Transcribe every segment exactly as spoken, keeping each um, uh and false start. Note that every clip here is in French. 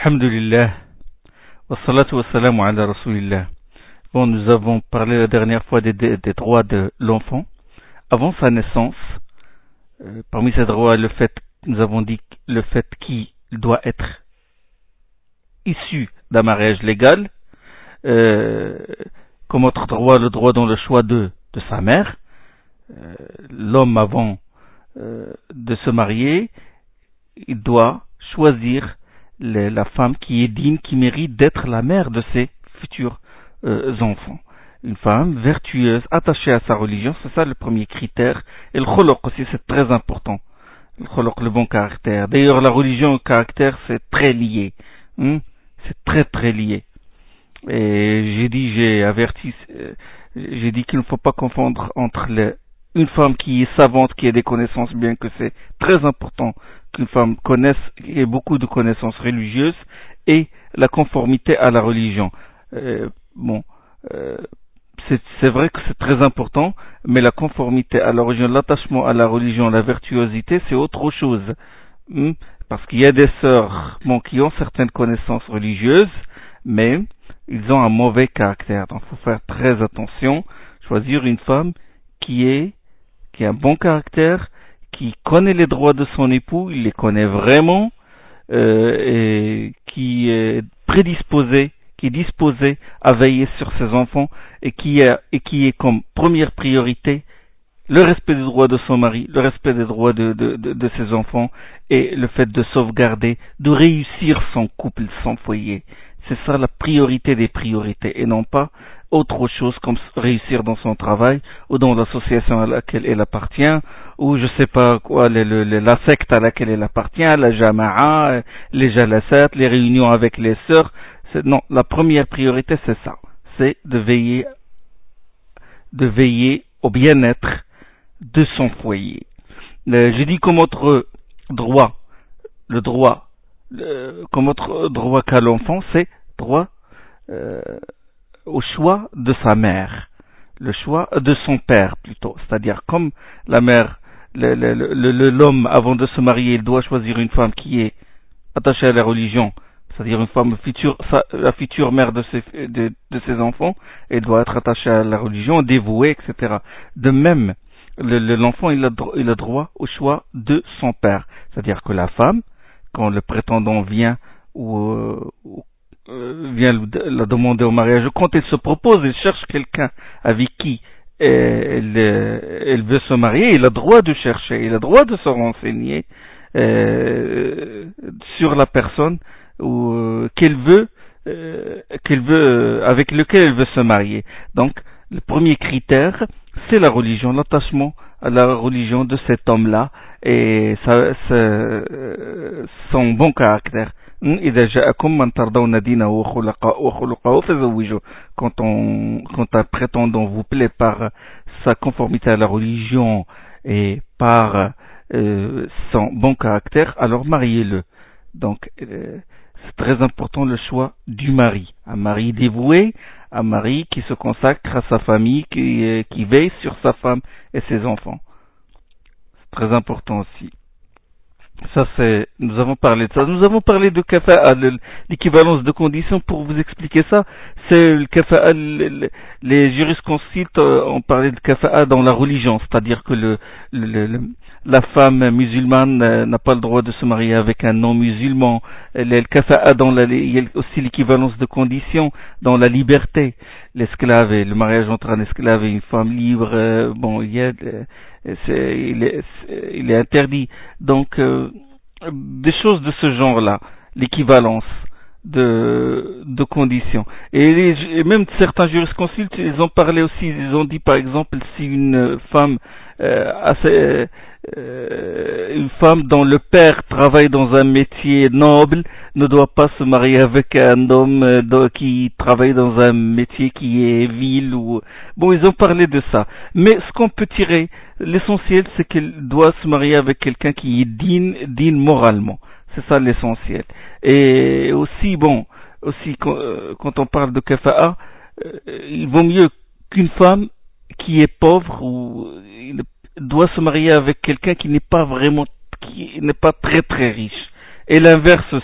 Alhamdulillah, wa salatu wa salamu ala rasulillah. Bon, nous avons parlé la dernière fois des, des, des droits de l'enfant avant sa naissance. Euh, parmi ces droits, le fait, nous avons dit le fait qu'il doit être issu d'un mariage légal. Euh, comme autre droit, le droit dans le choix de, de sa mère. Euh, l'homme avant euh, de se marier, il doit choisir le, la femme qui est digne, qui mérite d'être la mère de ses futurs euh, enfants. Une femme vertueuse, attachée à sa religion, c'est ça le premier critère. Et le kholoq aussi, c'est très important. Le kholoq, le bon caractère. D'ailleurs, la religion et le caractère, c'est très lié. Hum? C'est très très lié. Et j'ai dit, j'ai averti, euh, j'ai dit qu'il ne faut pas confondre entre les, une femme qui est savante, qui a des connaissances, bien que c'est très important qu'une femme connaisse, ait beaucoup de connaissances religieuses, et la conformité à la religion. Euh, bon, euh, c'est, c'est vrai que c'est très important, mais la conformité à la religion, l'attachement à la religion, la vertuosité, c'est autre chose. Hmm? Parce qu'il y a des sœurs, bon, qui ont certaines connaissances religieuses, mais ils ont un mauvais caractère. Donc, il faut faire très attention, choisir une femme qui est, qui a un bon caractère, qui connaît les droits de son époux, il les connaît vraiment, euh, et qui est prédisposé, qui est disposé à veiller sur ses enfants, et qui est, et qui est comme première priorité le respect des droits de son mari, le respect des droits de, de, de, de ses enfants, et le fait de sauvegarder, de réussir son couple, son foyer. C'est ça la priorité des priorités, et non pas autre chose comme réussir dans son travail, ou dans l'association à laquelle elle appartient, ou je sais pas quoi, le, le, la secte à laquelle elle appartient, la jama'a, les jalasat, les réunions avec les sœurs. C'est, non, la première priorité c'est ça, c'est de veiller, de veiller au bien-être de son foyer. Euh, j'ai dit comme autre droit, le droit, le, comme autre droit qu'a l'enfant, c'est droit euh, au choix de sa mère, le choix de son père plutôt, c'est-à-dire comme la mère, le, le, le, l'homme avant de se marier, il doit choisir une femme qui est attachée à la religion, c'est-à-dire une femme future, la future mère de ses, de, de ses enfants, elle doit être attachée à la religion, dévouée, et cetera. De même, le, le, l'enfant il a, il a droit au choix de son père, c'est-à-dire que la femme, quand le prétendant vient ou, euh, ou vient la demander au mariage, quand elle se propose, elle cherche quelqu'un avec qui elle, elle veut se marier, il a droit de chercher, il a droit de se renseigner euh, sur la personne ou, euh, qu'elle veut, euh, qu'elle veut, avec lequel elle veut se marier. Donc, le premier critère, c'est la religion, l'attachement à la religion de cet homme-là et sa, sa, euh, son bon caractère. Quand, on, quand un prétendant vous plaît par sa conformité à la religion et par euh, son bon caractère, alors mariez-le. Donc, euh, c'est très important le choix du mari. Un mari dévoué, un mari qui se consacre à sa famille, qui, euh, qui veille sur sa femme et ses enfants. C'est très important aussi. Ça c'est, nous avons parlé de ça. Nous avons parlé de kafa'a, l'équivalence de conditions. Pour vous expliquer ça, c'est le kafa'a, les jurisconsultes ont parlé de kafa'a dans la religion, c'est-à-dire que le, le, le la femme musulmane n'a pas le droit de se marier avec un non-musulman. Le kafa'a dans la, il y a aussi l'équivalence de conditions dans la liberté. L'esclave et le mariage entre un esclave et une femme libre, bon, il y a, c'est, il est, c'est, il est interdit. Donc, euh, des choses de ce genre-là, l'équivalence de, de conditions. Et, les, et même certains jurisconsultes, ils ont parlé aussi, ils ont dit par exemple, si une femme, euh, assez, euh, une femme dont le père travaille dans un métier noble, ne doit pas se marier avec un homme euh, qui travaille dans un métier qui est vil ou, bon, ils ont parlé de ça. Mais ce qu'on peut tirer, l'essentiel, c'est qu'elle doit se marier avec quelqu'un qui est digne, digne moralement. C'est ça l'essentiel. Et aussi, bon, aussi quand, euh, quand on parle de kafa'a, euh, il vaut mieux qu'une femme qui est pauvre ou il doit se marier avec quelqu'un qui n'est pas vraiment, qui n'est pas très très riche. Et l'inverse aussi.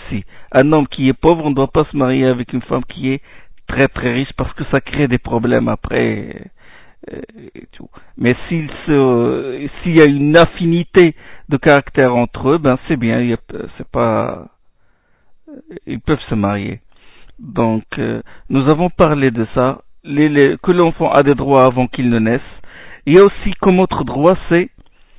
un homme qui est pauvre, on ne doit pas se marier avec une femme qui est très très riche parce que ça crée des problèmes après. Et tout. Mais s'il se, s'il y a une affinité de caractère entre eux, ben c'est bien, il y a, c'est pas, ils peuvent se marier. Donc, euh, nous avons parlé de ça, les, les, que l'enfant a des droits avant qu'il ne naisse. Il y a aussi comme autre droit, c'est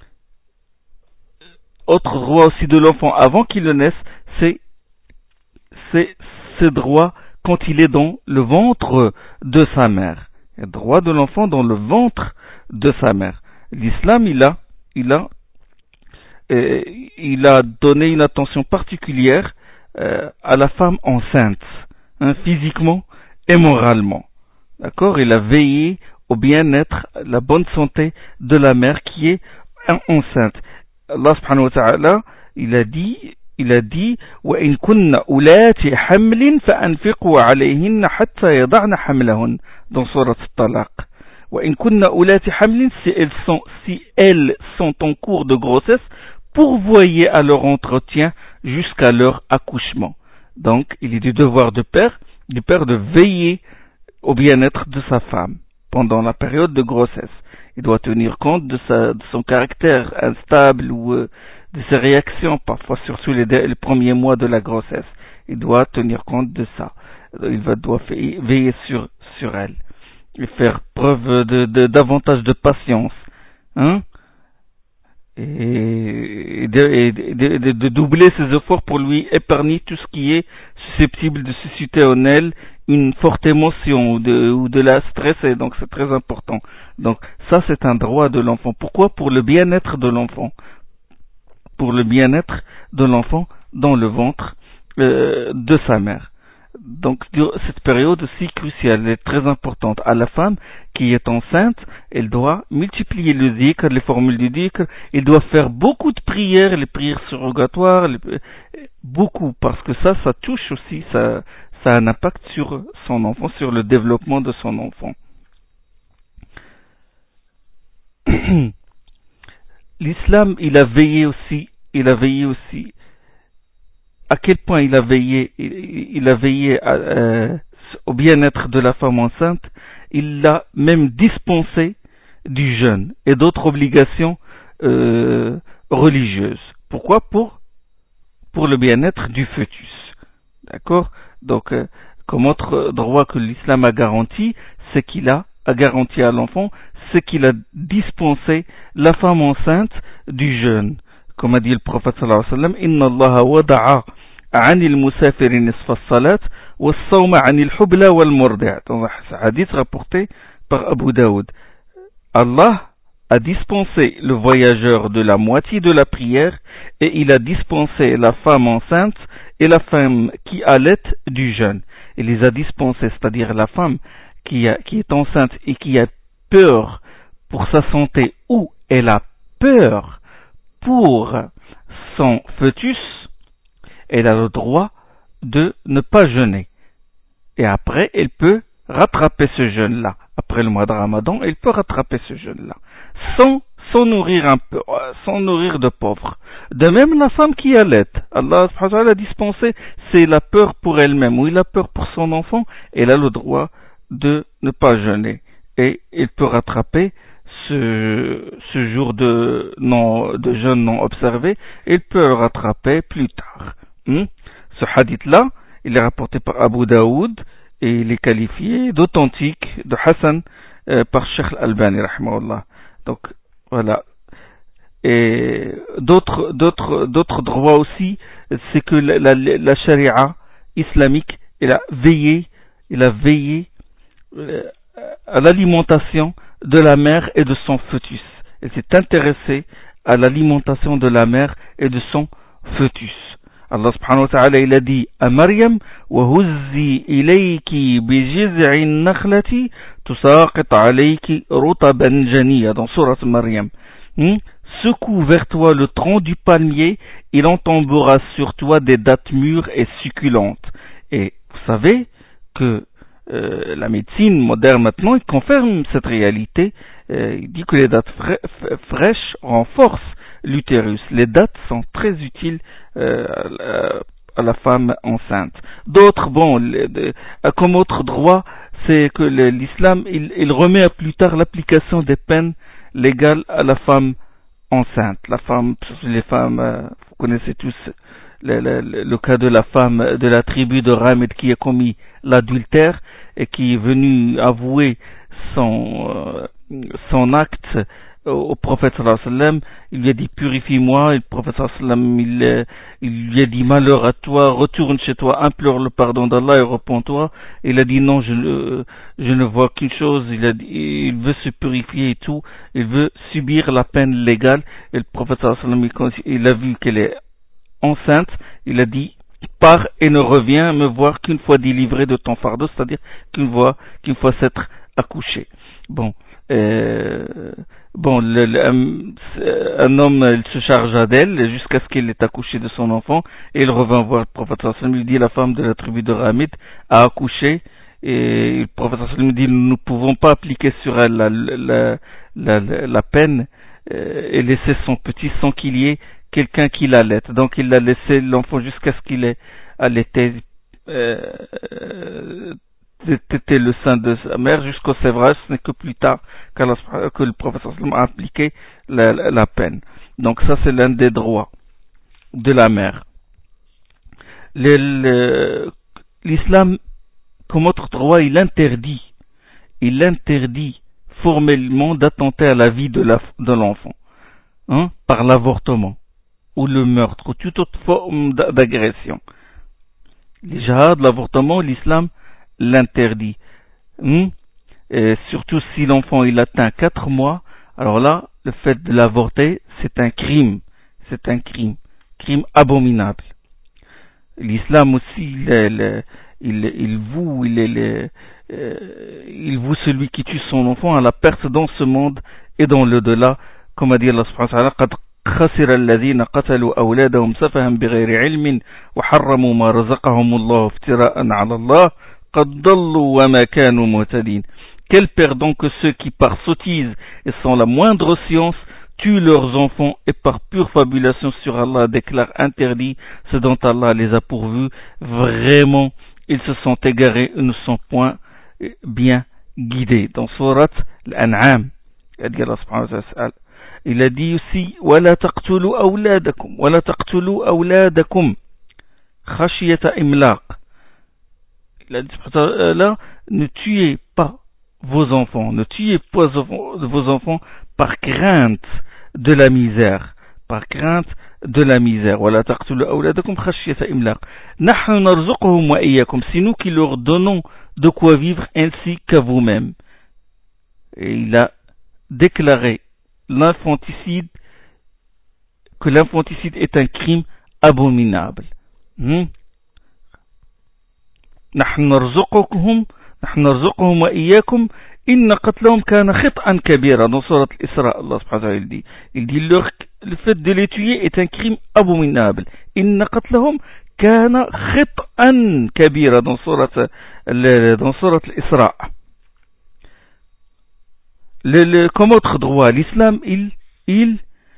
autre droit aussi de l'enfant avant qu'il ne naisse, c'est c'est ce droit quand il est dans le ventre de sa mère. Le droit de l'enfant dans le ventre de sa mère. L'islam, il a, il a, euh, il a donné une attention particulière euh, à la femme enceinte, hein, physiquement et moralement. D'accord? Il a veillé au bien-être, la bonne santé de la mère qui est enceinte. Allah subhanahu wa ta'ala, il a dit, il a dit, وَإِن كُنَّ أُولَاتِ حَمْلٍ فَأَنْفِقُوا عَلَيْهِنَّ حَتَّى يَضَعْنَ حَمْلَهُنَّ dans Surat Al-Talaq. وَإِن كُنَّ أُولَاتِ حَمْلٍ si elles sont, si elles sont en cours de grossesse, pourvoyez à leur entretien jusqu'à leur accouchement. Donc, il est du devoir de père, du père de veiller au bien-être de sa femme pendant la période de grossesse. Il doit tenir compte de, sa, de son caractère instable ou euh, de ses réactions, parfois surtout les, les premiers mois de la grossesse. Il doit tenir compte de ça. Il va, doit veiller sur, sur elle et faire preuve de, de, davantage de patience, hein, et, de, et de, de, de doubler ses efforts pour lui épargner tout ce qui est susceptible de susciter en elle une forte émotion ou de, ou de la stresser. Donc c'est très important. Donc ça c'est un droit de l'enfant. Pourquoi? Pour le bien-être de l'enfant. Pour le bien-être de l'enfant dans le ventre euh, de sa mère. Donc cette période aussi cruciale est très importante. À la femme qui est enceinte, elle doit multiplier le dhikr, les formules du dhikr, elle doit faire beaucoup de prières, les prières surrogatoires, les, beaucoup, parce que ça, ça touche aussi, ça, ça a un impact sur son enfant, sur le développement de son enfant. L'islam, il a veillé aussi, il a veillé aussi. À quel point il a veillé, il, il a veillé à, euh, au bien-être de la femme enceinte, il l'a même dispensé du jeûne et d'autres obligations euh, religieuses. Pourquoi? Pour, pour le bien-être du fœtus. D'accord? Donc, euh, comme autre droit que l'islam a garanti, c'est qu'il a, a garanti à l'enfant, c'est qu'il a dispensé la femme enceinte du jeûne. Comme a dit le prophète sallallahu alayhi wa sallam, Inna Allah wada'a عن المسافر نصف الصلاة والصوم عن الحبلى والمرضع. Dans un hadith rapporté par Abu Daoud. Allah a dispensé le voyageur de la moitié de la prière et il a dispensé la femme enceinte et la femme qui allaite du jeûne. Il les a dispensés, c'est-à-dire la femme qui, a, qui est enceinte et qui a peur pour sa santé ou elle a peur pour son fœtus, elle a le droit de ne pas jeûner. Et après, elle peut rattraper ce jeûne-là. Après le mois de Ramadan, elle peut rattraper ce jeûne-là. Sans, sans nourrir un peu, sans nourrir de pauvres. De même, la femme qui allait, Allah subhanahu wa ta'ala a dispensé, c'est la peur pour elle-même, ou il a peur pour son enfant, elle a le droit de ne pas jeûner. Et elle peut rattraper ce, ce jour de, non, de jeûne non observé, elle peut le rattraper plus tard. Hmm? Ce hadith-là, il est rapporté par Abu Daoud et il est qualifié d'authentique, de Hassan, euh, par Sheikh Al-Albani, rahimahullah. Donc, voilà. Et d'autres, d'autres, d'autres droits aussi, c'est que la, la, la charia islamique, elle a veillé, elle a veillé euh, à l'alimentation de la mère et de son fœtus. Elle s'est intéressée à l'alimentation de la mère et de son fœtus. Allah subhanahu wa ta'ala il a dit à Maryam وَهُزِّي إِلَيْكِ بِجِذْعِ النَّخْلَةِ تُسَاقِطْ عَلَيْكِ رُطَبًا جَنِيًّا dans Surat Maryam. Hmm? Secoue vers toi le tronc du palmier, il en tombera sur toi des dattes mûres et succulentes. Et vous savez que euh, la médecine moderne maintenant il confirme cette réalité. Euh, il dit que les dattes fra- fraîches renforcent l'utérus. Les dattes sont très utiles euh, à la femme enceinte. D'autres, bon, le, de, comme autre droit, c'est que le, l'islam, il, il remet à plus tard l'application des peines légales à la femme enceinte. La femme, les femmes, euh, vous connaissez tous le, le, le cas de la femme de la tribu de Ramid qui a commis l'adultère et qui est venue avouer son, euh, son acte au prophète sallallahu alayhi wa sallam. Il lui a dit purifie-moi, et le prophète sallallahu alayhi wa sallam il, il lui a dit malheur à toi, retourne chez toi, implore le pardon d'Allah et repens-toi. Il a dit non, je, ne, je ne vois qu'une chose, il, a dit, il veut se purifier et tout, il veut subir la peine légale. Et le prophète sallallahu alayhi wa sallam il a vu qu'elle est enceinte, il a dit pars et ne reviens me voir qu'une fois délivré de ton fardeau, c'est-à-dire qu'une fois, qu'une fois s'être accouché. Bon, euh, bon, le, le, un, un homme il se chargea d'elle jusqu'à ce qu'elle ait accouché de son enfant et il revint voir le prophète sallallahu alayhi wa sallam. Il dit la femme de la tribu de Ramid a accouché et le prophète sallallahu alayhi wa sallam dit nous ne pouvons pas appliquer sur elle la, la, la, la, la peine euh, et laisser son petit sans qu'il y ait quelqu'un qui l'allaite. Donc il a laissé l'enfant jusqu'à ce qu'il ait allaité euh, téter le sein de sa mère jusqu'au sévrage. Ce n'est que plus tard que le professeur a appliqué la, la, la peine. Donc ça c'est l'un des droits de la mère. Le, le, l'islam comme autre droit il interdit il interdit formellement d'attenter à la vie de, la, de l'enfant hein, par l'avortement ou le meurtre, ou toute autre forme d'agression. Les jihad, l'avortement, l'islam l'interdit. Hum? Et surtout si l'enfant il atteint quatre mois, alors là, le fait de l'avorter, c'est un crime. C'est un crime. Crime abominable. L'islam aussi, il, il, il, il voue, il, il, il voue celui qui tue son enfant à la perte dans ce monde et dans l'au-delà, comme a dit Allah subhanahu wa ta'ala, خسر الذين قتلوا أولادهم سفها بغير علم وحرموا ما رزقهم الله افتراء على الله قد ضلوا وما كانوا مهتدين. Quel perdant que ceux qui par sottise et sans la moindre science tuent leurs enfants et par pure fabulation sur Allah déclarent interdit ce dont Allah les a pourvus. Vraiment, ils se sont égarés et ne sont point bien guidés. Dans Surat Al-An'am, il a dit aussi ولا تقتلوا أولادكم ولا تقتلوا أولادكم خشية إملاق. Il a dit là, ne tuez pas vos enfants, ne tuez pas vos enfants par crainte de la misère, par crainte de la misère. ولا تقتلوا أولادكم خشية إملاق نحن نرزقهم وإياكم. C'est nous qui leur donnons de quoi vivre ainsi qu'à vous-même. Et il a déclaré l'infanticide, que l'infanticide est un crime abominable. Hmm? نحن نرزقهم نحن نرزقهم وإياكم إن قتلهم كان خطأ كبيرا. Dans Surat Al-Isra, Allah subhanahu wa ta'ala il dit, il dit leur, le fait de les tuer est un crime abominable. إن قتلهم كان خطأ كبيرا. Dans Surat dans Surat Al-Isra. Le, le, comme autre droit, l'islam, il, il,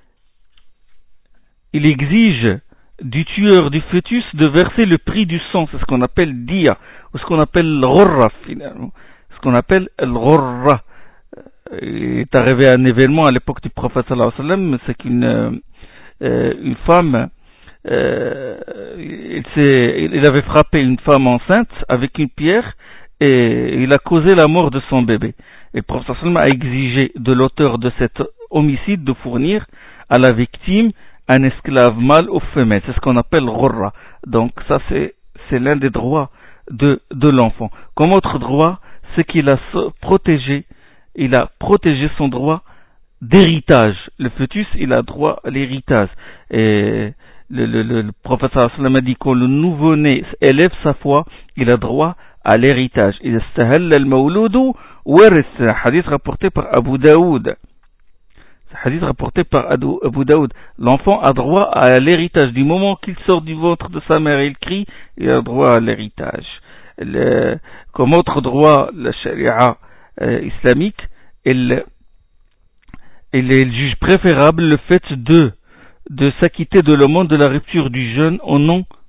il exige du tueur du fœtus de verser le prix du sang. C'est ce qu'on appelle dia, ou ce qu'on appelle l'ghorra finalement. Ce qu'on appelle l'ghorra. Il est arrivé un événement à l'époque du prophète sallallahu alayhi wa sallam, c'est qu'une euh, une femme, euh, il, il avait frappé une femme enceinte avec une pierre et il a causé la mort de son bébé. Et le prophète sallallahu alayhi wa sallam a exigé de l'auteur de cet homicide de fournir à la victime un esclave mâle ou femelle. C'est ce qu'on appelle ghorra. Donc ça c'est, c'est l'un des droits de, de l'enfant. Comme autre droit, c'est qu'il a protégé, il a protégé son droit d'héritage. Le fœtus, il a droit à l'héritage. Et le, le, le, le prophète sallallahu alayhi wa sallam a dit quand le nouveau-né élève sa foi, il a droit à l'héritage. Il istahalla al-mawludu warith. Hadith rapporté par Abu Daoud. Hadith rapporté par Abu Daoud. L'enfant a droit à l'héritage du moment qu'il sort du ventre de sa mère et il crie, il a droit à l'héritage. Le, comme autre droit, la charia euh, islamique, elle, elle, elle juge préférable le fait de, de s'acquitter de l'aumône de la rupture du jeûne au nom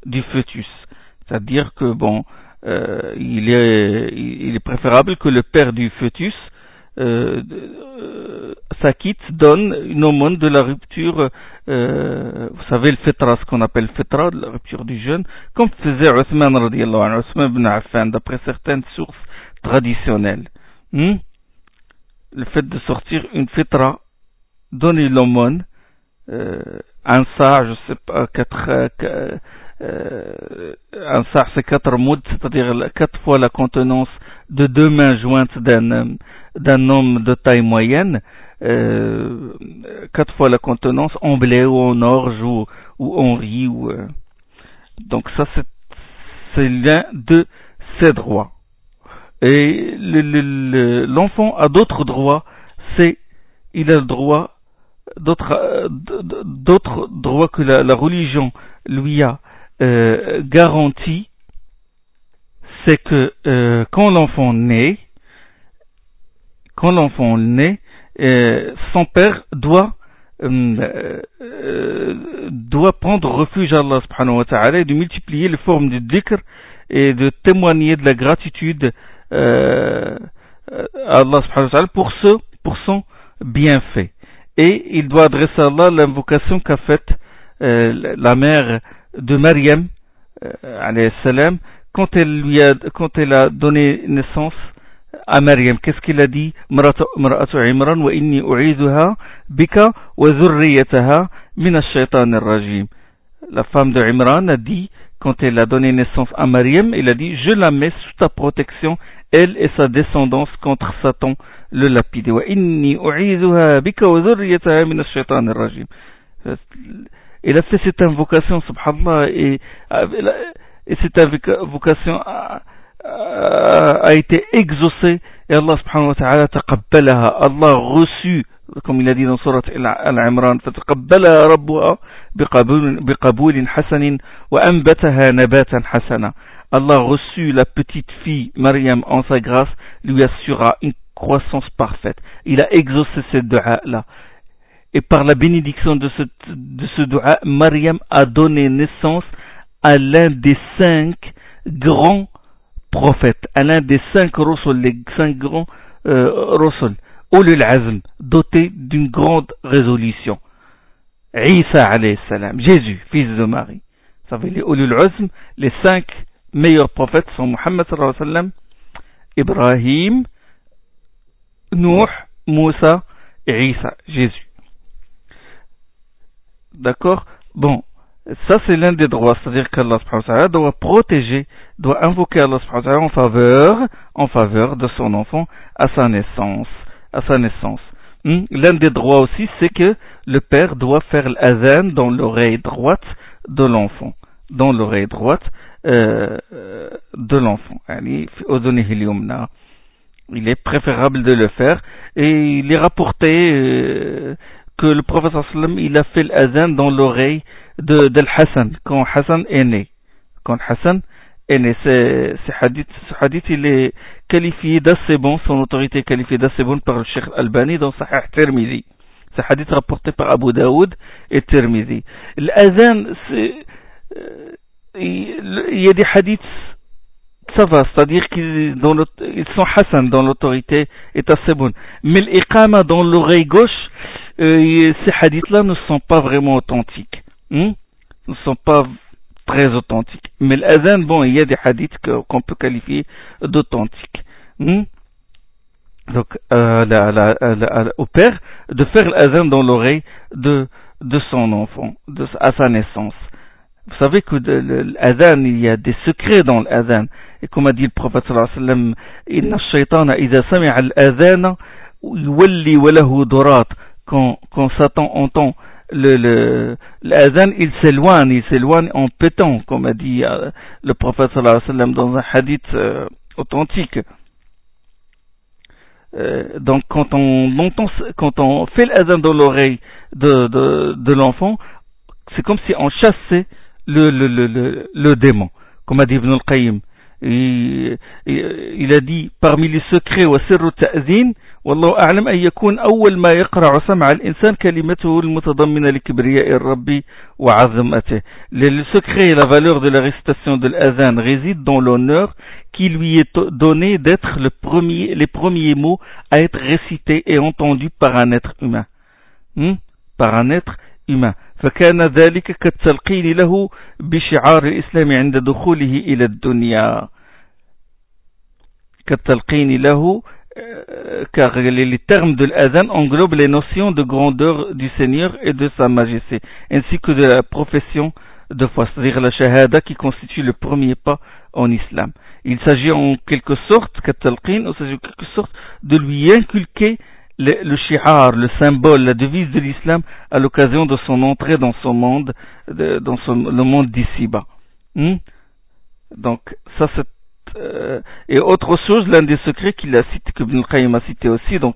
du fœtus. C'est-à-dire que bon, euh, il est, il est préférable que le père du fœtus euh, euh, s'acquitte, donne une aumône de la rupture, euh, vous savez le fitra, ce qu'on appelle fitra, de la rupture du jeûne, comme faisait Othman radiyallahu anhu, Othman ibn Affan, d'après certaines sources traditionnelles. Hmm? Le fait de sortir une fitra, donner l'aumône, euh, un sa, je sais pas, quatre, euh, euh, un sa c'est quatre mouds, c'est-à-dire quatre fois la contenance de deux mains jointes d'un, d'un homme de taille moyenne, euh, quatre fois la contenance en blé ou en orge ou, ou en riz. Ou, euh. Donc ça c'est, c'est l'un de ses droits. Et le, le, le, l'enfant a d'autres droits, c'est, il a le droit, d'autres, d'autres droits que la, la religion lui a euh, garanti, c'est que euh, quand l'enfant naît, quand l'enfant naît, euh, son père doit euh, euh, doit prendre refuge à Allah subhanahu wa ta'ala et de multiplier les formes de dhikr et de témoigner de la gratitude euh, à Allah subhanahu wa ta'ala pour ce, pour son bienfait. Et il doit adresser à Allah l'invocation qu'a faite euh, la mère de Maryam euh, alayhi salam quand elle lui a, quand elle a donné naissance à Maryam. Qu'est-ce qu'il a dit? Mar'atu Imran wa inni u'idhuha bika wa dhurriyyataha min ash-shaytan ar-rajim. La femme de Imran a dit, quand elle a donné naissance à Maryam, elle a dit, je la mets sous ta protection, elle et sa descendance contre Satan le lapide. Wa inni u'idhuha bika wa dhurriyyataha min ash-shaytan ar-rajim. Elle a fait cette invocation, subhanallah, et, et cette invocation a, a, a été exaucée, et Allah subhanahu wa ta'ala taqabbalaha, Allah reçut, comme il a dit dans Surat Al-Imran, fataqabbalaha rabbuha biqaboulin hasanin wa anbataha nabatan hasana. Allah reçut la petite fille Maryam en sa grâce, lui assura une croissance parfaite. Il a exaucé cette dua-là. Et par la bénédiction de ce, de ce dua, Maryam a donné naissance à l'un des cinq grands prophètes, à l'un des cinq rusul, les cinq grands euh, rusul, Ulul Azm, dotés d'une grande résolution. Isa alayhi salam, Jésus, fils de Marie. Vous savez, les Ulul Azm, les cinq meilleurs prophètes sont Muhammad sallallahu alayhi wa sallam, Ibrahim, Nuh, Moussa et Isa, Jésus. D'accord? Bon, ça c'est l'un des droits, c'est-à-dire qu'Allah subhanahu wa ta'ala doit protéger, doit invoquer Allah subhanahu wa ta'ala en faveur, en faveur de son enfant à sa naissance, à sa naissance. Hmm? L'un des droits aussi, c'est que le père doit faire l'adhan dans l'oreille droite de l'enfant, dans l'oreille droite euh, de l'enfant. Il est préférable de le faire, et il est rapporté euh, que le prophète sallam il a fait l'adhan dans l'oreille de, de Hassan quand Hassan est né. Quand Hassan est né, ce hadith, ce hadith il est qualifié d'assez bon, son autorité est qualifiée d'assez bonne par le Cheikh Albani dans Sahih Tirmidhi. Ce hadith rapporté par Abu Daoud et Tirmidhi. L'adhan, c'est, euh, il y a des hadiths, ça va, c'est-à-dire qu'ils dans ils sont Hassan dans l'autorité est assez bonne. Mais l'iqama dans l'oreille gauche, euh, ces hadiths-là ne sont pas vraiment authentiques. Hmm? Ne sont pas très authentiques. Mais l'adhan, bon, il y a des hadiths que, qu'on peut qualifier d'authentiques. Hmm? Donc, euh, la, la, la, la, au père de faire l'adhan dans l'oreille de, de son enfant, de, à sa naissance. Vous savez que l'adhan, il y a des secrets dans l'adhan. Et comme a dit le prophète sallallahu alayhi wa sallam, inna ash-shaytana idha sami'a al-adhana yuwalli wa lahu durat. Quand, quand Satan entend le, le, l'adhan, il s'éloigne, il s'éloigne en pétant, comme a dit euh, le prophète sallallahu alayhi wa sallam dans un hadith euh, authentique. Euh, donc quand on entend, quand on fait l'adhan dans l'oreille de, de, de l'enfant, c'est comme si on chassait le, le, le, le, le démon. Comme a dit Ibn al-Qayyim, il, il a dit parmi les secrets وسر التأذين والله أعلم أن يكون أول ما يقرع سمع الإنسان كلمته المتضمنة لكبرياء الرب وعظمته. Le secret et la valeur de la récitation de l'adhan réside dans l'honneur qui lui est donné d'être le premier, les premiers mots à être récités et entendus par un être humain. Hmm? Par un être humain. فكان ذلك كالتلقين له بشعار الإسلام عند دخوله إلى الدنيا. كالتلقين له car les termes de l'adhan englobent les notions de grandeur du Seigneur et de sa majesté, ainsi que de la profession de foi, c'est-à-dire la shahada qui constitue le premier pas en islam. Il s'agit en quelque sorte, كالتلقين, il s'agit en quelque sorte de lui inculquer le, le shi'ar, le symbole, la devise de l'islam à l'occasion de son entrée dans son monde, de, dans son, le monde d'ici-bas. Hmm? Donc, ça c'est Euh, et autre chose, l'un des secrets qu'il a cité, que Ibn al-Qayyim a cité aussi, donc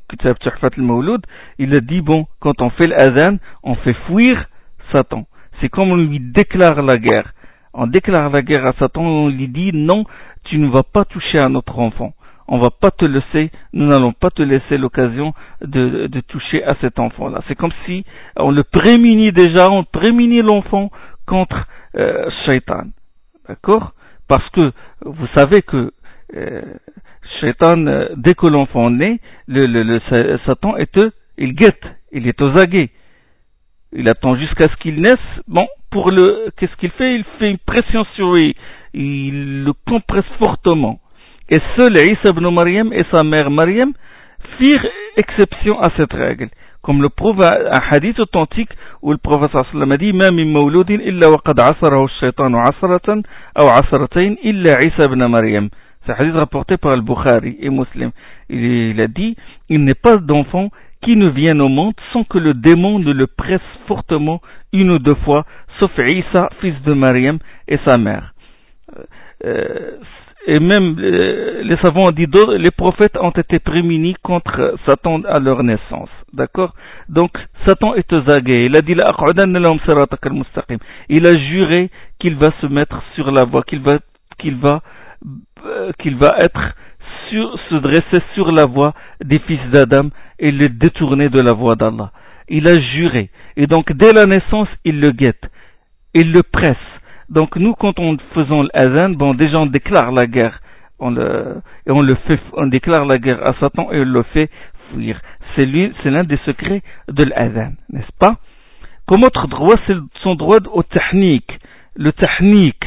il a dit, bon, quand on fait l'adhan, on fait fuir Satan. C'est comme on lui déclare la guerre. On déclare la guerre à Satan, on lui dit, non, tu ne vas pas toucher à notre enfant. On va pas te laisser, nous n'allons pas te laisser l'occasion de, de toucher à cet enfant-là. C'est comme si on le prémunit déjà, on prémunit l'enfant contre euh, Shaitan. D'accord? Parce que vous savez que euh, Shaitan, euh, dès que l'enfant naît, le, le, le Satan est, il guette, il est aux aguets. Il attend jusqu'à ce qu'il naisse. Bon, pour le, qu'est-ce qu'il fait? Il fait une pression sur lui, il le compresse fortement. Et seul Isa ibn Maryam et sa mère Maryam firent exception à cette règle. Comme le prouve un hadith authentique où le prophète sallallahu alayhi wa sallam a dit: "Ma min mawludin illa wa qad asarahu ash-shaytanu asratan aw asratayn illa Isa ibn Maryam." C'est un hadith rapporté par al-Bukhari et Muslim. Il a dit: "Il n'est pas d'enfant qui ne vienne au monde sans que le démon ne le presse fortement une ou deux fois, sauf Isa, fils de Maryam, et sa mère." Euh, Et même euh, les savants ont dit d'autres, les prophètes ont été prémunis contre Satan à leur naissance. D'accord? Donc Satan est aux aguets. Il a dit: il a juré qu'il va se mettre sur la voie, qu'il va, qu'il va, euh, qu'il va être sur, se dresser sur la voie des fils d'Adam et les détourner de la voie d'Allah. Il a juré. Et donc dès la naissance, il le guette. Il le presse. Donc nous, quand on faisons l'adhan, bon, déjà on déclare la guerre, on le, et on le fait, on déclare la guerre à Satan et on le fait fuir. C'est lui, c'est l'un des secrets de l'adhan, n'est-ce pas? Comme autre droit, c'est son droit au tahnik. Le tahnik,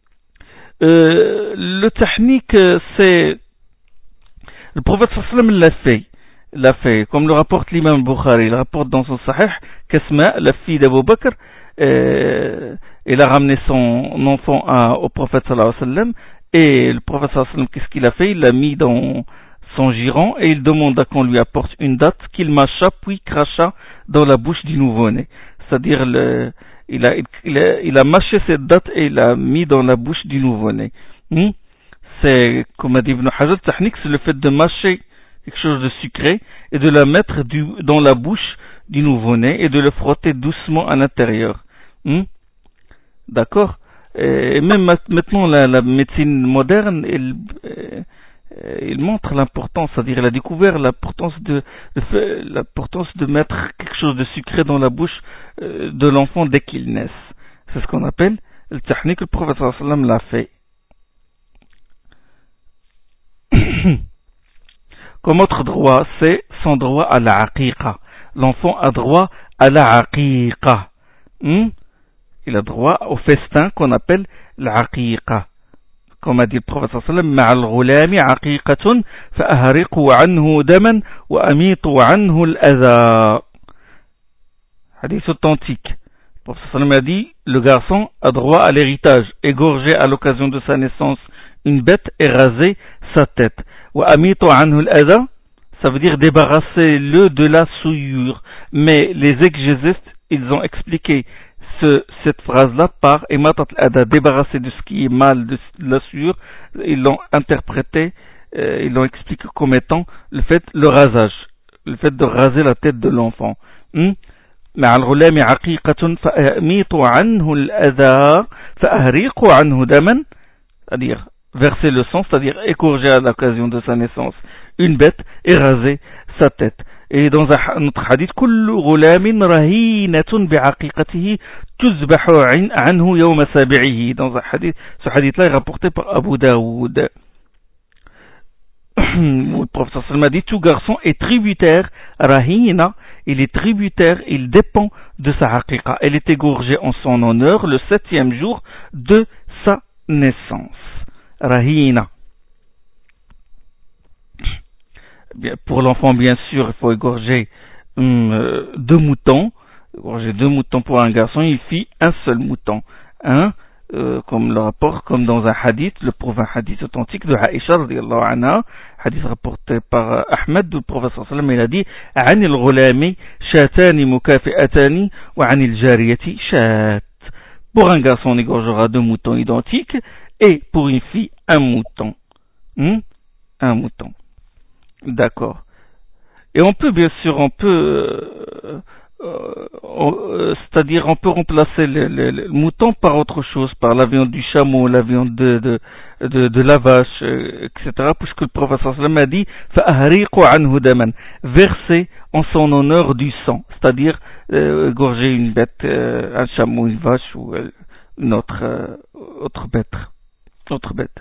euh, le tahnik, c'est le prophète sallallahu alayhi wa sallam l'a fait, l'a fait, comme le rapporte l'imam Bukhari, il rapporte dans son Sahih qu'Asma, la fille d'Abu Bakr, euh, il a ramené son enfant à, au prophète sallallahu alayhi wa sallam, et le prophète sallallahu alayhi wa sallam, qu'est-ce qu'il a fait? Il l'a mis dans son giron et il demanda qu'on lui apporte une date qu'il mâcha puis cracha dans la bouche du nouveau-né. C'est-à-dire, le, il, a, il, a, il a mâché cette date et il l'a mis dans la bouche du nouveau-né. Hmm? C'est, comme a dit Ibn Hajar, tahnik, c'est le fait de mâcher quelque chose de sucré et de la mettre du, dans la bouche du nouveau-né et de le frotter doucement à l'intérieur. Hmm? D'accord? Et même maintenant, la, la médecine moderne, elle, elle montre l'importance, c'est-à-dire elle a découvert l'importance de, de, l'importance de mettre quelque chose de sucré dans la bouche de l'enfant dès qu'il naisse. C'est ce qu'on appelle le tahnik. Le prophète sallallahu alayhi wa sallam l'a fait. Comme autre droit, c'est son droit à la aqiqa. L'enfant a droit à la aqiqa. Hmm? Il a droit au festin qu'on appelle l'aqiqa. Comme a dit le prophète sallallahu alayhi wa sallam: "Ma'al ghulami aqiqatun fa ahriqu anhu daman wa amitu anhu al-adha." Hadith authentique. Le prophète sallallahu alayhi wa sallam a dit: le garçon a droit à l'héritage, égorger à l'occasion de sa naissance une bête et raser sa tête. Wa amitu anhu al-adha, ça veut dire débarrasser-le de la souillure. Mais les exégètes, ils ont expliqué Ce, cette phrase-là par Imatat al-Adha, débarrasser de ce qui est mal, de, de la souillure. Ils l'ont interprété, euh, ils l'ont expliqué comme étant le fait, le rasage, le fait de raser la tête de l'enfant. مع الغلام عقيقة فأميط عنه الأذى فأهريق عنه دما, c'est-à-dire verser le sang, c'est-à-dire égorger à l'occasion de sa naissance une bête et raser sa tête. Et dans un autre hadith, كل غلام رهينة بعقيقته تذبح عنه يوم سابعه. Dans un hadith, ce hadith-là est rapporté par Abu Daoud. Le professeur Salman dit tout garçon est tributaire, rahina, il est tributaire, il dépend de sa haqiqa. Elle est égorgée en son honneur le septième jour de sa naissance. Rahina. Bien, pour l'enfant, bien sûr, il faut égorger hum, deux moutons. Égorger deux moutons pour un garçon, une fille, un seul mouton. Un, euh, comme le rapport, comme dans un hadith, le prouve un hadith authentique de Aïcha radiyallahu anha, hadith rapporté par Ahmed, du professeur sallam, il a dit عن الغلام شاتان مكافئتان وعن الجارية شات. Pour un garçon, on égorgera deux moutons identiques, et pour une fille, un mouton. Hum? Un mouton. D'accord. Et on peut, bien sûr, on peut, euh, euh, euh, c'est-à-dire, on peut remplacer le, le, le mouton par autre chose, par la viande du chameau, la viande de, de, de, de la vache, euh, et cetera. Puisque le professeur sallam a dit, فَأَهْرِقُ عَنْهُ دَمًا, verser en son honneur du sang, c'est-à-dire euh, égorger une bête, euh, un chameau, une vache ou euh, une autre, euh, autre bête, autre bête.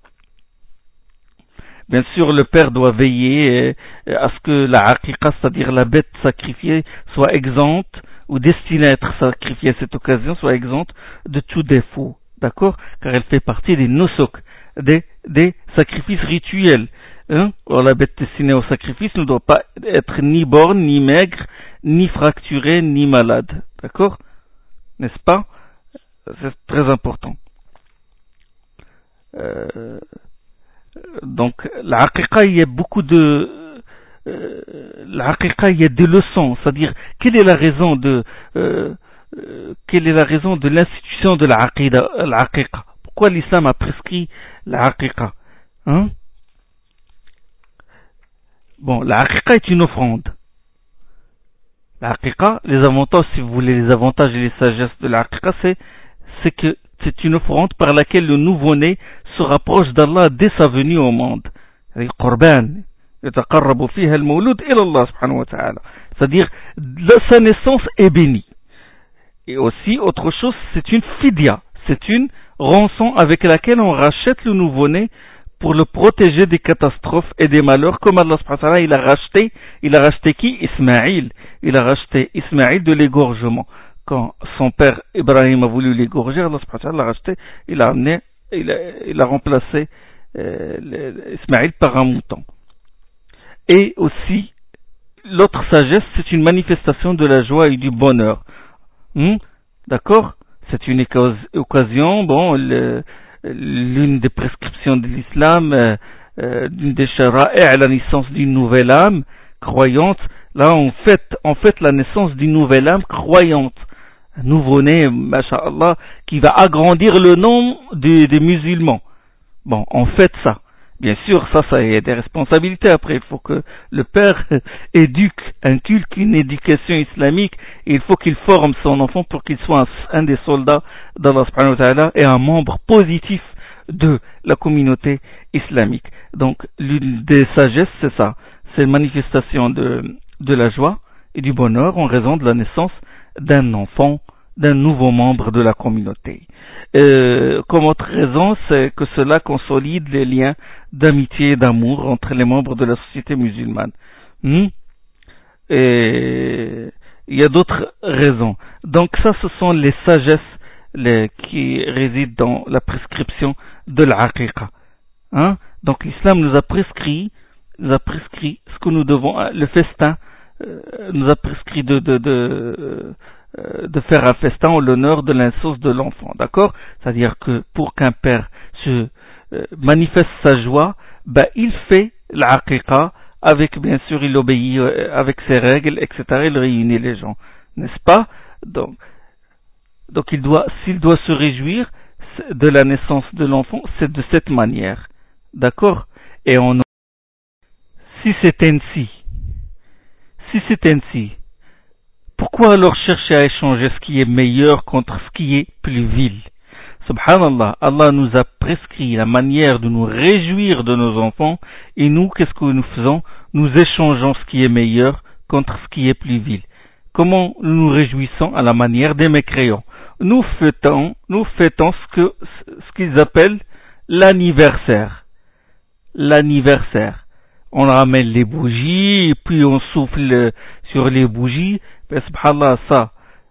Bien sûr, le père doit veiller à ce que la aqiqa, c'est-à-dire la bête sacrifiée, soit exempte ou destinée à être sacrifiée à cette occasion, soit exempte de tout défaut, d'accord? Car elle fait partie des nusuk, des, des sacrifices rituels. Hein? Or, la bête destinée au sacrifice ne doit pas être ni borne, ni maigre, ni fracturée, ni malade, d'accord? N'est-ce pas? C'est très important. Euh... Donc, la haqiqa, il y a beaucoup de, euh, la haqiqa, il y a des leçons, c'est-à-dire, quelle est la raison de, euh, euh, quelle est la raison de l'institution de la aqida, la haqiqa? Pourquoi l'islam a prescrit la haqiqa? Hein? Bon, la haqiqa est une offrande. La haqiqa, les avantages, si vous voulez, les avantages et les sagesses de la haqiqa, c'est, c'est que c'est une offrande par laquelle le nouveau-né se rapproche d'Allah dès sa venue au monde. C'est-à-dire, sa naissance est bénie. Et aussi, autre chose, c'est une fidya, c'est une rançon avec laquelle on rachète le nouveau-né pour le protéger des catastrophes et des malheurs, comme Allah subhanahu wa ta'ala, il a racheté, il a racheté qui? Ismaïl. Il a racheté Ismaïl de l'égorgement. Quand son père Ibrahim a voulu l'égorger, Allah subhanahu wa ta'ala l'a racheté, il a amené, il a, il a remplacé euh, Ismaïl par un mouton. Et aussi, l'autre sagesse, c'est une manifestation de la joie et du bonheur. Hmm? D'accord? C'est une occasion, bon, le, l'une des prescriptions de l'islam, euh, euh, d'une des shara'i à la naissance d'une nouvelle âme croyante. Là, on fête, on fête la naissance d'une nouvelle âme croyante. Un nouveau-né, masha'Allah, qui va agrandir le nombre des, des musulmans. Bon, on fête ça. Bien sûr, ça, ça y a des responsabilités. Après, il faut que le père éduque, inculque une éducation islamique. Et il faut qu'il forme son enfant pour qu'il soit un, un des soldats d'Allah subhanahu wa ta'ala et un membre positif de la communauté islamique. Donc, l'une des sagesses, c'est ça. C'est une manifestation de, de la joie et du bonheur en raison de la naissance d'un enfant, d'un nouveau membre de la communauté. Euh, comme autre raison, c'est que cela consolide les liens d'amitié et d'amour entre les membres de la société musulmane. Hmm? Et il y a d'autres raisons. Donc ça, ce sont les sagesses les, qui résident dans la prescription de l'aqiqa. Hein? Donc l'islam nous a prescrit, nous a prescrit ce que nous devons, le festin, euh, nous a prescrit de, de, de euh, de faire un festin en l'honneur de l'insouce de l'enfant, d'accord? C'est-à-dire que pour qu'un père se euh, manifeste sa joie, ben il fait l'aqiqa avec, bien sûr, il obéit euh, avec ses règles, et cetera. Il réunit les gens, n'est-ce pas? Donc, donc il doit, s'il doit se réjouir de la naissance de l'enfant, c'est de cette manière, d'accord? Et on, si c'est ainsi, si c'est ainsi, pourquoi alors chercher à échanger ce qui est meilleur contre ce qui est plus vil? Subhanallah, Allah nous a prescrit la manière de nous réjouir de nos enfants, et nous, qu'est-ce que nous faisons? Nous échangeons ce qui est meilleur contre ce qui est plus vil. Comment nous nous réjouissons? À la manière des mécréants. Nous fêtons, nous fêtons ce que, ce qu'ils appellent l'anniversaire. L'anniversaire. On ramène les bougies, et puis on souffle sur les bougies. Ben, subhanallah, ça,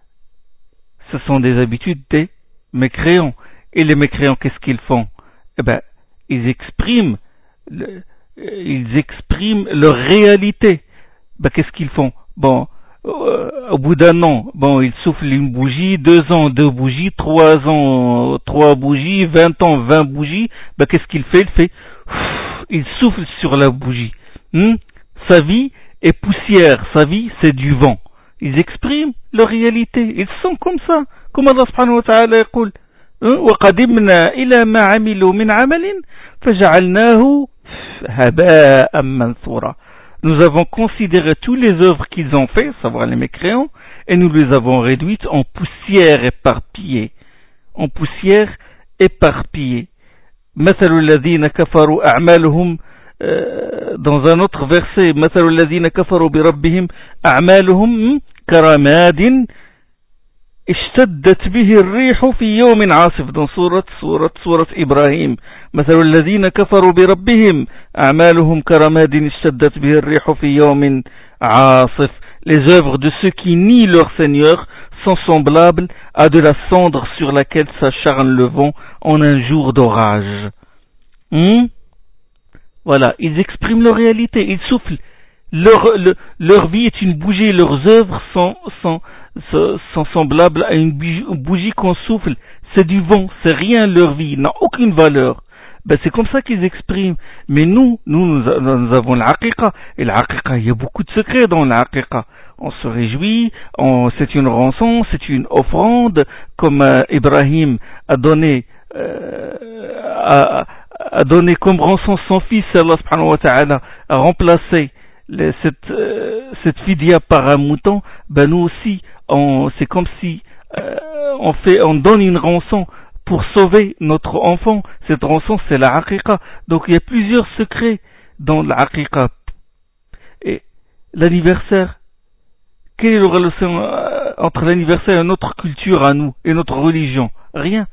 ce sont des habitudes des mécréants. Et les mécréants, qu'est-ce qu'ils font? Eh ben, ils expriment, le, ils expriment leur réalité. Ben, qu'est-ce qu'ils font? Bon, euh, au bout d'un an, bon, ils soufflent une bougie, deux ans, deux bougies, trois ans, trois bougies, vingt ans, vingt bougies. Ben, qu'est-ce qu'il fait? Il fait, pff, il souffle sur la bougie. Hmm? Sa vie est poussière, sa vie c'est du vent. Ils expriment leur réalité. Ils sont comme ça. Comme Allah subhanahu wa ta'ala يقول وقدمنا إلى ما عملوا من عمل فجعلناه هباء منثورا. Nous avons considéré toutes les œuvres qu'ils ont fait, savoir les mécréants, et nous les avons réduites en poussière éparpillée. En poussière éparpillée. مثل الذين كفروا أعمالهم dans un autre verset مثل الذين كفروا بربهم أعمالهم كرماد اشتدت به الريح في يوم عاصف dans سورة سورة سورة إبراهيم مثل الذين كفروا بربهم أعمالهم كرماد اشتدت به الريح في يوم عاصف. Les œuvres de ceux qui nient leur Seigneur sont semblables à de la cendre sur laquelle s'acharne le vent en un jour d'orage. Hmm? Voilà, ils expriment leur réalité, ils soufflent. Leur, le, leur vie est une bougie, leurs œuvres sont, sont, sont, sont semblables à une bougie, bougie qu'on souffle. C'est du vent, c'est rien leur vie, n'a aucune valeur. Ben c'est comme ça qu'ils expriment. Mais nous, nous, nous, nous avons l'aqiqa. Et l'aqiqa, il y a beaucoup de secrets dans l'aqiqa. On se réjouit, on, c'est une rançon, c'est une offrande, comme euh, Ibrahim a donné, euh, a, a donné comme rançon son fils, Allah subhanahu wa ta'ala, a remplacé les, cette, euh, cette fidya par un mouton. Ben nous aussi, on, c'est comme si euh, on fait, on donne une rançon pour sauver notre enfant. Cette rançon, c'est la aqiqa. Donc il y a plusieurs secrets dans la aqiqa. Et l'anniversaire, quelle est la relation entre l'anniversaire et notre culture à nous et notre religion? Rien.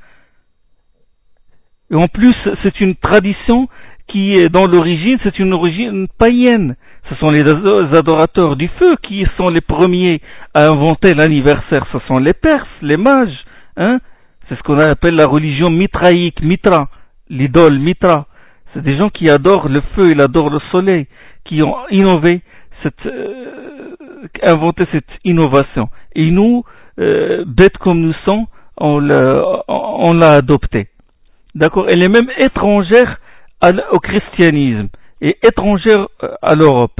Et en plus, c'est une tradition qui est dans l'origine, c'est une origine païenne. Ce sont les adorateurs du feu qui sont les premiers à inventer l'anniversaire. Ce sont les Perses, les mages, hein? C'est ce qu'on appelle la religion mitraïque, Mitra, l'idole Mitra. C'est des gens qui adorent le feu, ils adorent le soleil, qui ont innové, cette, euh, inventé cette innovation. Et nous, euh, bêtes comme nous sommes, on l'a, on l'a adopté. D'accord? Elle est même étrangère à, au christianisme et étrangère à l'Europe.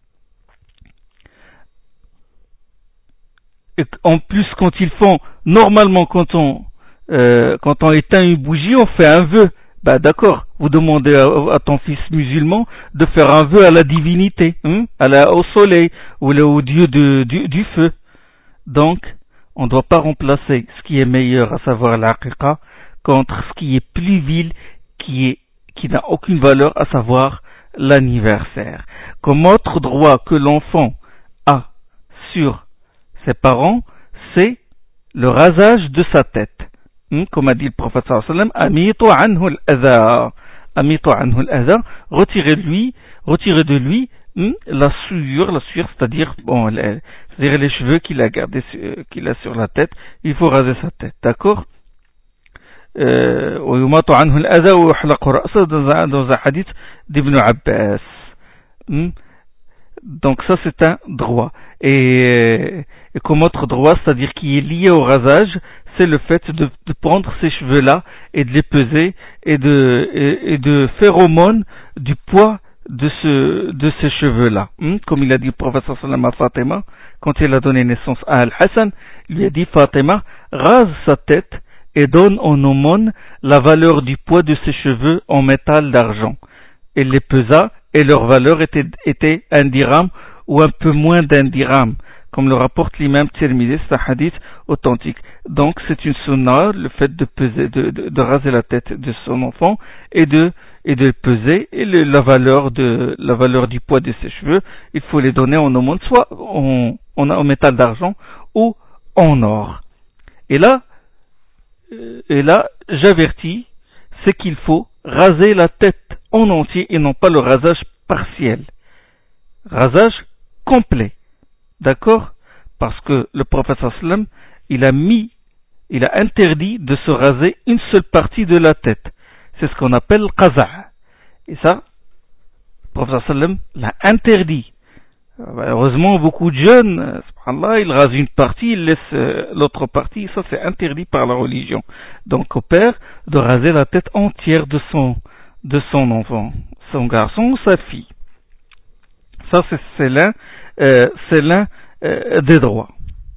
Et en plus, quand ils font, normalement, quand on Euh, quand on éteint une bougie, on fait un vœu. Bah d'accord, vous demandez à, à ton fils musulman de faire un vœu à la divinité, hein, à la, au soleil ou là, au dieu de, du, du feu. Donc, on ne doit pas remplacer ce qui est meilleur, à savoir l'aqiqa, contre ce qui est plus vil, qui est qui n'a aucune valeur, à savoir l'anniversaire. Comme autre droit que l'enfant a sur ses parents, c'est le rasage de sa tête. Comme a dit le prophète sallallahu alayhi wa sallam, amitu anhu al-adha, amitu anhu al-adha, retirez de lui, retirez de lui hmm, la souillure, la souillure, c'est-à-dire bon, les, c'est-à-dire les cheveux qu'il a gardés, qu'il a sur la tête, il faut raser sa tête, d'accord? ويماط عنه الأذى ويحلق رأسه dans un hadith d'Ibn Abbas. Hmm? Donc ça c'est un droit. Et, et comme autre droit, c'est-à-dire qui est lié au rasage, c'est le fait de, de prendre ces cheveux-là et de les peser et de, et, et de faire aumône du poids de, ce, de ces cheveux-là. Hum, comme il a dit le prophète sallallahu alayhi wa sallam à Fatima, quand il a donné naissance à Al-Hassan, il lui a dit, Fatima, rase sa tête et donne en aumône la valeur du poids de ses cheveux en métal d'argent. Et les pesa et leur valeur était, était un dirham ou un peu moins d'un dirham. comme le rapporte l'imam Tirmidhi, c'est un hadith authentique. Donc c'est une sunna, le fait de peser, de, de, de raser la tête de son enfant et de et de peser, et le, la valeur de la valeur du poids de ses cheveux, il faut les donner en aumône, soit en, en, en métal d'argent ou en or. Et là, et là, j'avertis, c'est qu'il faut raser la tête en entier et non pas le rasage partiel. Rasage complet. D'accord? Parce que le prophète sallam, il a mis, il a interdit de se raser une seule partie de la tête. C'est ce qu'on appelle qaza'. Et ça, le prophète sallam l'a interdit. Heureusement, beaucoup de jeunes, subhanallah, ils rasent une partie, ils laissent l'autre partie. Ça, c'est interdit par la religion. Donc, au père de raser la tête entière de son, de son enfant, son garçon ou sa fille. Ça, c'est, c'est l'un, euh, c'est l'un euh, des droits.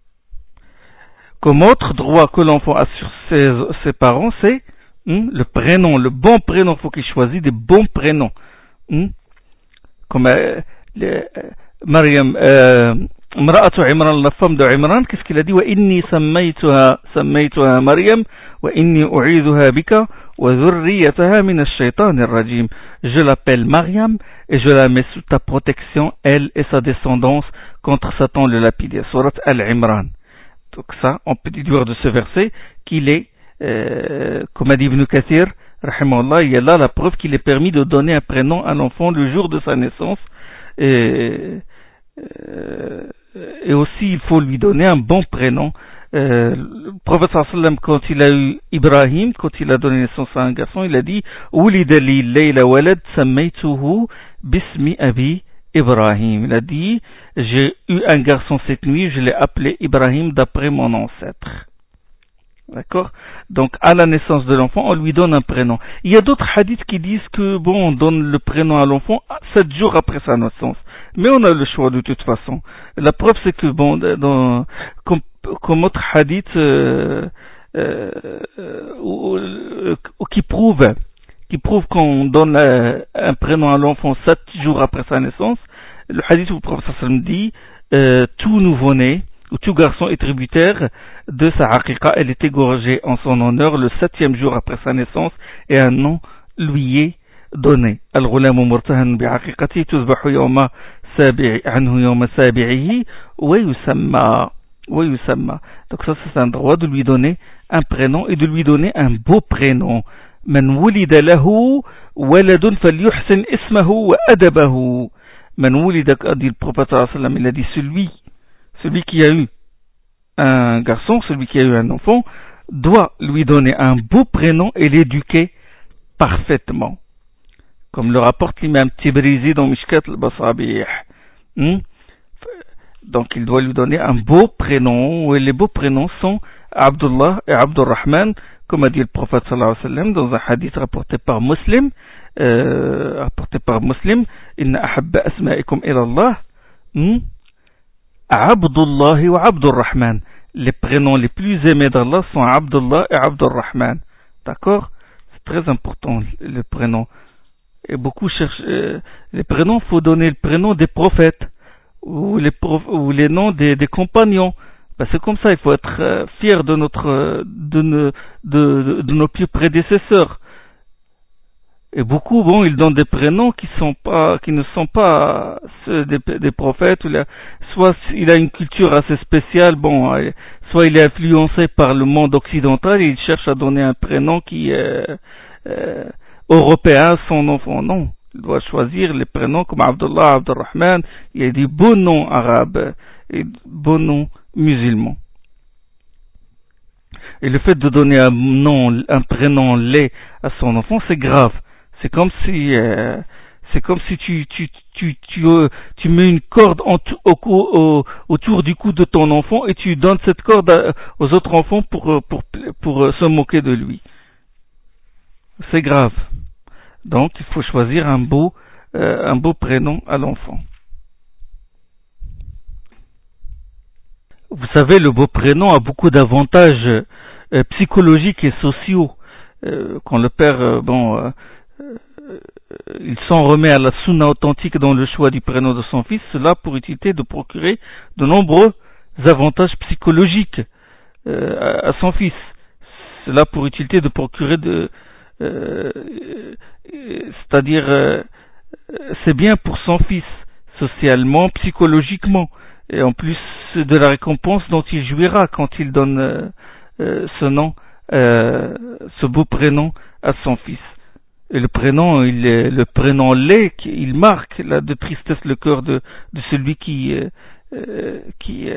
Comme autre droit que l'enfant a sur ses, ses parents, c'est hein, le prénom, le bon prénom. Il faut qu'il choisisse des bons prénoms. Hein, comme euh, le, Maryam, Mra'atu Imran, la femme de Imran, qu'est-ce qu'il a dit? Wa inni sammaytuha sammaytuha Maryam wa inni u'idhuha bika wa dhurriyyataha min ash-shaytan ar-rajim. Je l'appelle Maryam et je la mets sous ta protection, elle et sa descendance, contre Satan le lapidé. Surat Al-Imran. Donc ça, on peut déduire de ce verset qu'il est, euh, comme a dit Ibn Kathir, rahimahullah, il y a là la preuve qu'il est permis de donner un prénom à l'enfant le jour de sa naissance. Et, euh, et aussi, il faut lui donner un bon prénom. Euh, le prophète sallam, quand il a eu Ibrahim, quand il a donné naissance à un garçon, il a dit Wulida li layla walad sammaytuhu bismi abi Ibrahim. Il a dit j'ai eu un garçon cette nuit, je l'ai appelé Ibrahim d'après mon ancêtre. D'accord? Donc, à la naissance de l'enfant, on lui donne un prénom. Il y a d'autres hadiths qui disent que, bon, on donne le prénom à l'enfant sept jours après sa naissance. Mais on a le choix de toute façon. La preuve, c'est que, bon, dans, comme, comme autre hadith, euh, euh, euh, qui prouve, qui prouve qu'on donne euh, un prénom à l'enfant sept jours après sa naissance, le hadith où le prophète sallam dit, euh, tout nouveau-né, ou tout garçon est tributaire de sa haqiqa, elle est égorgée en son honneur le septième jour après sa naissance et un nom lui est donné. Al-ghulamu murtahan bi'aqiqati tuzbahu yawma sabi'i anhu yawma sabi'ihi wa yusamma wa yusamma. Donc ça c'est un droit de lui donner un prénom et de lui donner un beau prénom. Man wulida lahu waladun falyuhsin ismahu wa adabahu. Man wulida, dit le prophète sallallahu alayhi wa sallam, il a dit celui Celui qui a eu un garçon, celui qui a eu un enfant, doit lui donner un beau prénom et l'éduquer parfaitement. Comme le rapporte l'imam Tibrizi dans Mishkat al-Basabih. Hmm? Donc il doit lui donner un beau prénom, et les beaux prénoms sont Abdullah et Abdurrahman, comme a dit le prophète sallallahu alayhi wa sallam dans un hadith rapporté par Muslim, euh, rapporté par Muslim, Inna ahabba asma'ikum ila Allah. Hmm? Abdullah wa Abdurrahman. Les prénoms les plus aimés d'Allah sont Abdullah et Abdurrahman. D'accord? C'est très important, le prénom. Et beaucoup cherchent euh, les prénoms, il faut donner le prénom des prophètes ou les, prof, ou les noms des, des compagnons. Ben, c'est comme ça, il faut être euh, fier de, notre, de, de, de, de nos plus prédécesseurs. Et beaucoup, bon, ils donnent des prénoms qui sont pas, qui ne sont pas ceux des, des prophètes. Ou la, soit il a une culture assez spéciale, bon, soit il est influencé par le monde occidental et il cherche à donner un prénom qui est euh, européen à son enfant. Non, il doit choisir les prénoms comme Abdullah, Abdurrahman. Il y a des beaux noms arabes et beaux noms musulmans. Et le fait de donner un nom, un prénom laid à son enfant, c'est grave. C'est comme si, euh, c'est comme si tu, tu, tu, tu, euh, tu mets une corde en t- au, au, autour du cou de ton enfant et tu donnes cette corde à, aux autres enfants pour, pour, pour, pour euh, se moquer de lui. C'est grave. Donc, il faut choisir un beau, euh, un beau prénom à l'enfant. Vous savez, le beau prénom a beaucoup d'avantages euh, psychologiques et sociaux. Euh, quand le père, euh, bon, euh, il s'en remet à la sunna authentique dans le choix du prénom de son fils, cela pour utilité de procurer de nombreux avantages psychologiques euh, à, à son fils. Cela pour utilité de procurer de... Euh, c'est-à-dire, euh, c'est bien pour son fils, socialement, psychologiquement, et en plus de la récompense dont il jouira quand il donne euh, euh, ce nom, euh, ce beau prénom à son fils. Et le prénom, il est, le prénom lait, il marque là de tristesse le cœur de, de celui qui euh, euh, qui euh,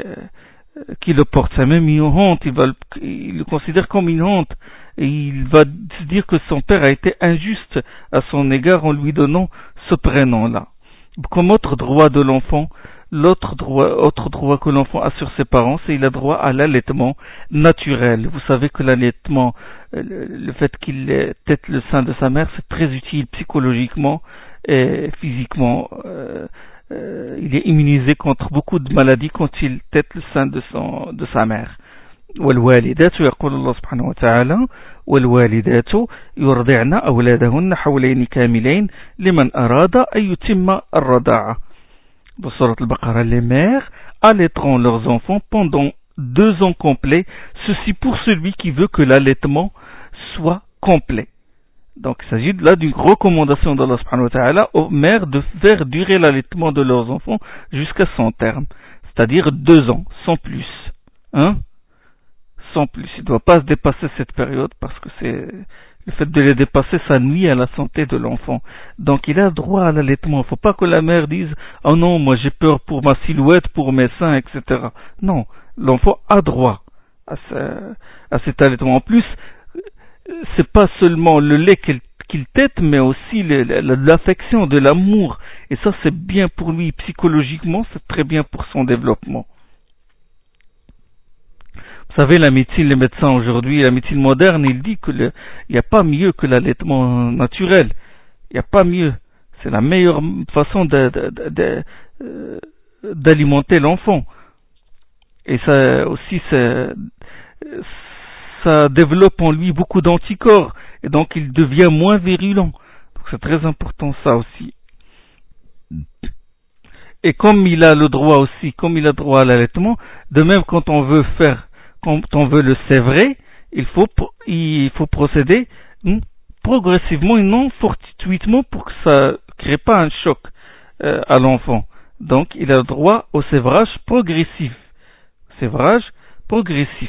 qui le porte. C'est même une honte. Il va, le, il le considère comme une honte. Et il va se dire que son père a été injuste à son égard en lui donnant ce prénom-là. Comme autre droit de l'enfant, l'autre droit, autre droit que l'enfant a sur ses parents, c'est qu'il a droit à l'allaitement naturel. Vous savez que l'allaitement, le fait qu'il tète le sein de sa mère, c'est très utile psychologiquement et physiquement. Euh, euh, il est immunisé contre beaucoup de maladies quand il tète le sein de, son, de sa mère. والوالدات يقول الله سبحانه وتعالى والوالدات يرضعن أولادهن حولين كاملين لمن أراد أن يتم الرضاعة. Dans Surat al-Baqarah, les mères allaiteront leurs enfants pendant deux ans complets, ceci pour celui qui veut que l'allaitement soit complet. Donc il s'agit là d'une recommandation d'Allah subhanahu wa ta'ala aux mères de faire durer l'allaitement de leurs enfants jusqu'à son terme, c'est-à-dire deux ans, sans plus. Hein? Sans plus. Il ne doit pas se dépasser cette période parce que c'est le fait de les dépasser, ça nuit à la santé de l'enfant. Donc il a droit à l'allaitement. Il ne faut pas que la mère dise « Oh non, moi j'ai peur pour ma silhouette, pour mes seins, et cetera » Non, l'enfant a droit à, ce, à cet allaitement. En plus, c'est pas seulement le lait qu'il, qu'il tète, mais aussi le, l'affection, de l'amour. Et ça, c'est bien pour lui psychologiquement, c'est très bien pour son développement. Vous savez, la médecine, les médecins aujourd'hui, la médecine moderne, il dit qu'il n'y a pas mieux que l'allaitement naturel. Il n'y a pas mieux. C'est la meilleure façon de, de, de, de, euh, d'alimenter l'enfant. Et ça aussi, ça, ça développe en lui beaucoup d'anticorps. Et donc, il devient moins virulent. Donc, c'est très important ça aussi. Et comme il a le droit aussi, comme il a droit à l'allaitement, de même quand on veut faire quand on veut le sévrer, il faut, il faut procéder hmm, progressivement et non fortuitement pour que ça ne crée pas un choc euh, à l'enfant. Donc, il a le droit au sévrage progressif. Sévrage progressif.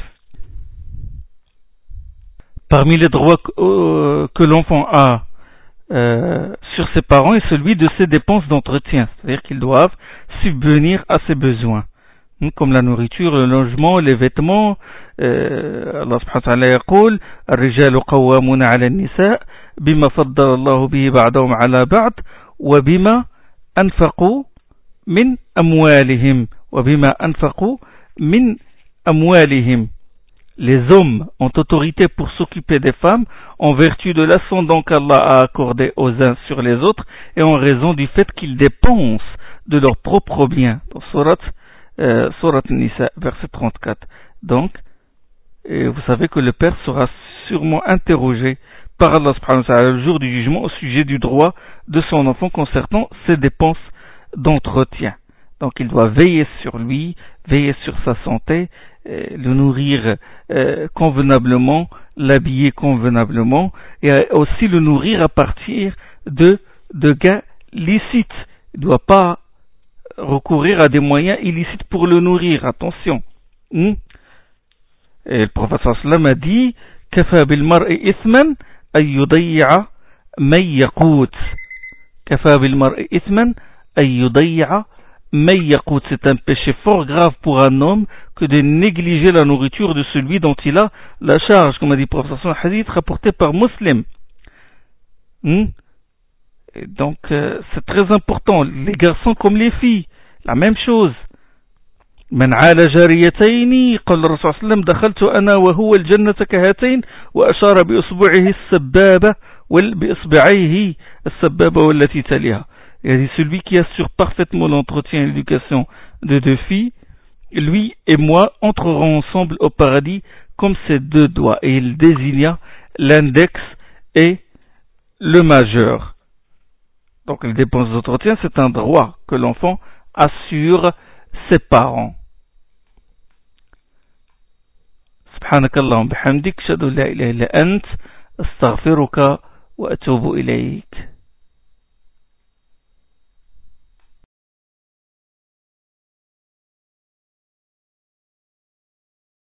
Parmi les droits que, euh, que l'enfant a euh, sur ses parents est celui de ses dépenses d'entretien. C'est-à-dire qu'ils doivent subvenir à ses besoins. Comme la nourriture, le logement, les vêtements. euh, Allah subhanahu wa ta'ala يقول الرجال قوامون على النساء بما فضل الله به بعضهم على بعض وبما أنفقوا من أموالهم وبما أنفقوا من أموالهم. Les hommes ont autorité pour s'occuper des femmes en vertu de l'ascendant qu'Allah a accordé aux uns sur les autres et en raison du fait qu'ils dépensent de leurs propres biens. Dans Surat Euh, Surat Nisa, verset trente-quatre. Donc, et vous savez que le père sera sûrement interrogé par Allah subhanahu wa ta'ala le jour du jugement au sujet du droit de son enfant concernant ses dépenses d'entretien. Donc, il doit veiller sur lui, veiller sur sa santé, euh, le nourrir euh, convenablement, l'habiller convenablement, et euh, aussi le nourrir à partir de, de gains licites. Il ne doit pas recourir à des moyens illicites pour le nourrir, attention. Hmm? Et le prophète sallam a dit كفى بالمرء إثما أن يضيع من يقوت كفى بالمرء إثما أن يضيع من يقوت. C'est un péché fort grave pour un homme que de négliger la nourriture de celui dont il a la charge, comme a dit le prophète sallam, un hadith rapporté par Muslim. Hmm? Et donc, euh, c'est très important. Les garçons comme les filles, la même chose. من عال جاريتين قال الرسول صلى الله عليه وسلم دخلت أنا وهو الجنة كهاتين وأشار بإصبعه السبابة بإصبعيه السبابة والتي تليها. Il dit celui qui assure parfaitement l'entretien et l'éducation de deux filles, lui et moi entrerons ensemble au paradis comme ses deux doigts. Et il désigna l'index et le majeur. Donc les dépenses d'entretien, c'est un droit que l'enfant assure ses parents. سبحانك اللهم بحمدك أشهد أن لا إله إلا أنت أستغفرك وأتوب إليك.